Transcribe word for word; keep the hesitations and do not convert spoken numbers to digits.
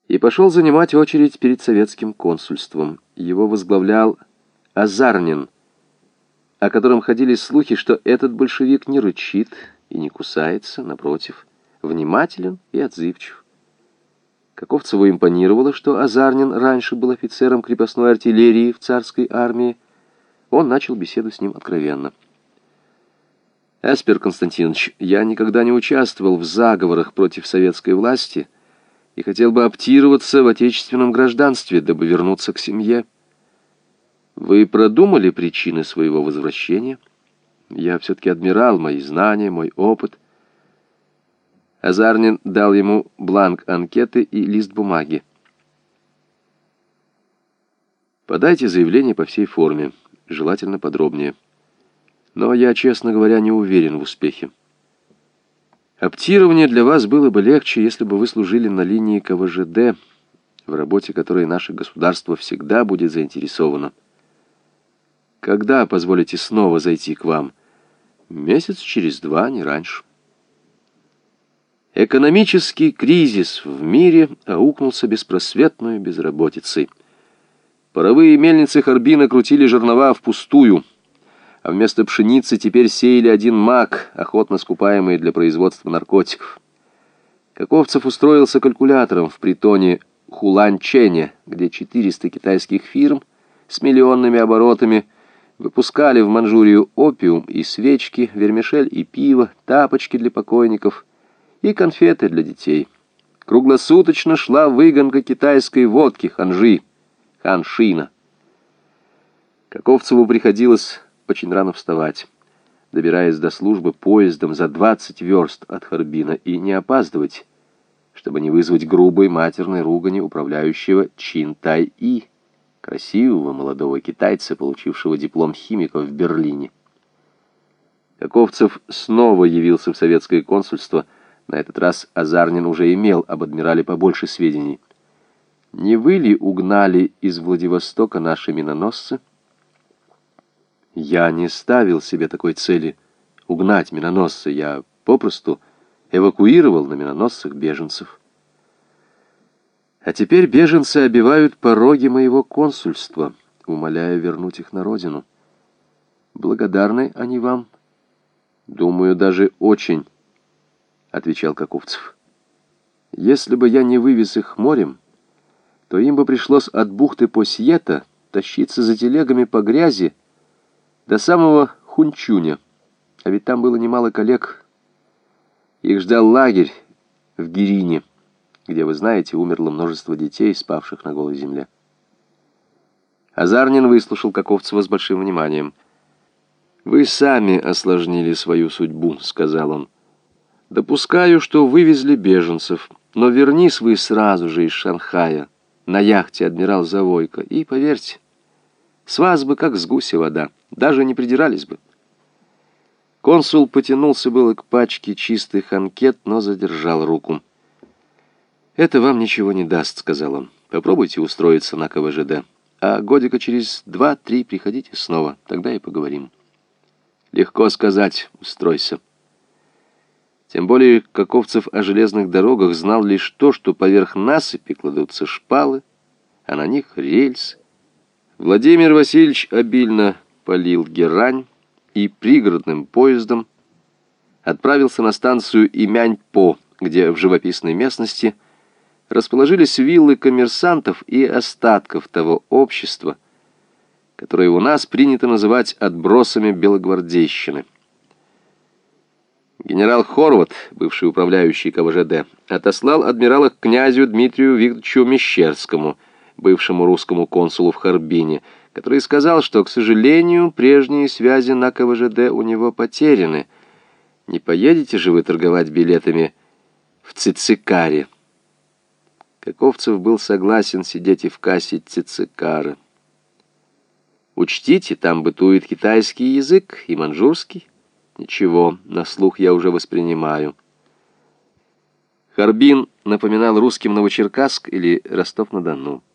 и пошел занимать очередь перед советским консульством. Его возглавлял Азарнин, о котором ходили слухи, что этот большевик не рычит и не кусается, напротив, внимателен и отзывчив. Каковцеву импонировало, что Азарнин раньше был офицером крепостной артиллерии в царской армии. Он начал беседу с ним откровенно. «Эспер Константинович, я никогда не участвовал в заговорах против советской власти и хотел бы оптироваться в отечественном гражданстве, дабы вернуться к семье. Вы продумали причины своего возвращения? Я все-таки адмирал, мои знания, мой опыт». Азарнин дал ему бланк анкеты и лист бумаги. «Подайте заявление по всей форме, желательно подробнее. Но я, честно говоря, не уверен в успехе. Оптирование для вас было бы легче, если бы вы служили на линии ка вэ жэ дэ, в работе которой наше государство всегда будет заинтересовано. Когда позволите снова зайти к вам? Месяц через два, не раньше». Экономический кризис в мире аукнулся беспросветной безработицей. Паровые мельницы Харбина крутили жернова впустую, а вместо пшеницы теперь сеяли один мак, охотно скупаемый для производства наркотиков. Каковцев устроился калькулятором в притоне Хуланчене, где четыреста китайских фирм с миллионными оборотами выпускали в Манчжурию опиум и свечки, вермишель и пиво, тапочки для покойников и конфеты для детей. Круглосуточно шла выгонка китайской водки ханжи, ханшина. Каковцеву приходилось очень рано вставать, добираясь до службы поездом за двадцать верст от Харбина, и не опаздывать, чтобы не вызвать грубой матерной ругани управляющего Чин Тай-И, красивого молодого китайца, получившего диплом химика в Берлине. Каковцев снова явился в советское консульство. На этот раз Азарнин уже имел об адмирале побольше сведений. «Не вы ли угнали из Владивостока наши миноносцы?» «Я не ставил себе такой цели — угнать миноносцы. Я попросту эвакуировал на миноносцах беженцев. А теперь беженцы обивают пороги моего консульства, умоляя вернуть их на родину. Благодарны они вам?» «Думаю, даже очень», — отвечал Каковцев. «Если бы я не вывез их морем, то им бы пришлось от бухты Посьета тащиться за телегами по грязи до самого Хунчуня, а ведь там было немало коллег. Их ждал лагерь в Гирине, где, вы знаете, умерло множество детей, спавших на голой земле». Азарнин выслушал Каковцева с большим вниманием. «Вы сами осложнили свою судьбу», — сказал он. «Допускаю, что вывезли беженцев, но вернись вы сразу же из Шанхая на яхте «Адмирал Завойко», и, поверьте, с вас бы как с гуся вода, даже не придирались бы». Консул потянулся было к пачке чистых анкет, но задержал руку. «Это вам ничего не даст», — сказал он. «Попробуйте устроиться на ка вэ жэ дэ, а годика через два-три приходите снова, тогда и поговорим». «Легко сказать, устройся». Тем более Каковцев о железных дорогах знал лишь то, что поверх насыпи кладутся шпалы, а на них рельсы. Владимир Васильевич обильно полил герань и пригородным поездом отправился на станцию Имянь-По, где в живописной местности расположились виллы коммерсантов и остатков того общества, которое у нас принято называть отбросами белогвардейщины. Генерал Хорват, бывший управляющий ка вэ жэ дэ, отослал адмирала к князю Дмитрию Викторовичу Мещерскому, бывшему русскому консулу в Харбине, который сказал, что, к сожалению, прежние связи на ка вэ жэ дэ у него потеряны. Не поедете же вы торговать билетами в Цицикаре? Каковцев был согласен сидеть и в кассе Цицикара. Учтите, там бытует китайский язык и манчжурский. Ничего, на слух я уже воспринимаю. Харбин напоминал русским Новочеркасск или Ростов-на-Дону.